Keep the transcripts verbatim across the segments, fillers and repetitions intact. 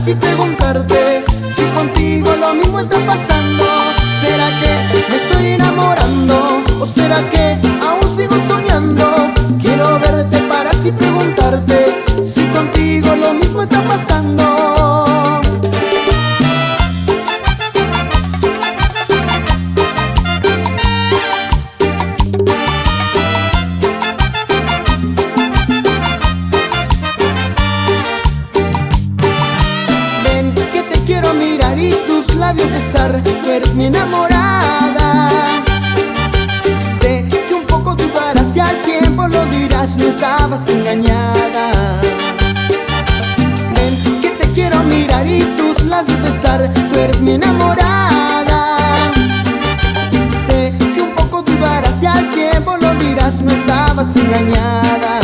así preguntarte si contigo lo mismo está pasando. ¿Será que me estoy enamorando o será que aún sigo soñando? Quiero verte para así preguntarte si contigo lo mismo está pasando. Ven que te quiero mirar y tus labios besar, tú eres mi enamorada. Sé que un poco dudarás y al tiempo lo dirás, no estabas engañada. Ven que te quiero mirar y tus labios besar, tú eres mi enamorada. Sé que un poco dudarás y al tiempo lo dirás, no estabas engañada.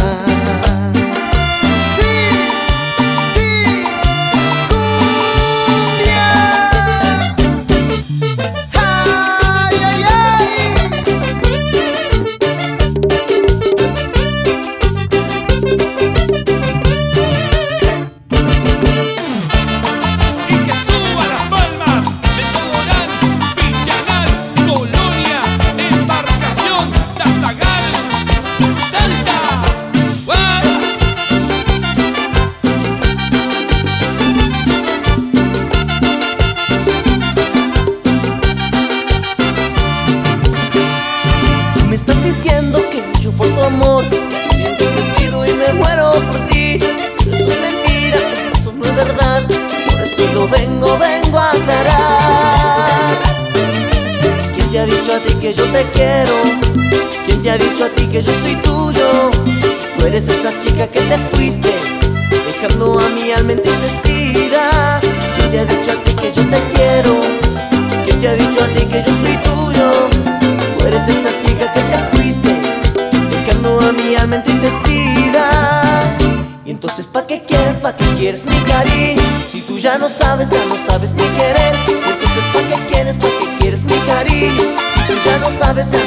Me estás diciendo que yo por tu amor estoy entristecido y me muero por ti. Pero eso es mentira, eso no es verdad. Por eso lo vengo, vengo a aclarar. ¿Quién te ha dicho a ti que yo te quiero? ¿Quién te ha dicho a ti que yo soy tuyo? Tú eres esa chica que te fuiste, dejando a mi alma entristecida. ¿Quién te ha dicho a ti que yo te quiero? ¿Quién te ha dicho a ti que yo soy tuyo? Tú eres esa chica que te fuiste, dejando a mi alma entristecida. Y entonces ¿pa' qué quieres, pa' qué quieres mi cariño? Si tú ya no sabes, ya no sabes ni querer. Y entonces ¿pa' qué quieres, pa' qué quieres mi cariño? Si tú ya no sabes, ya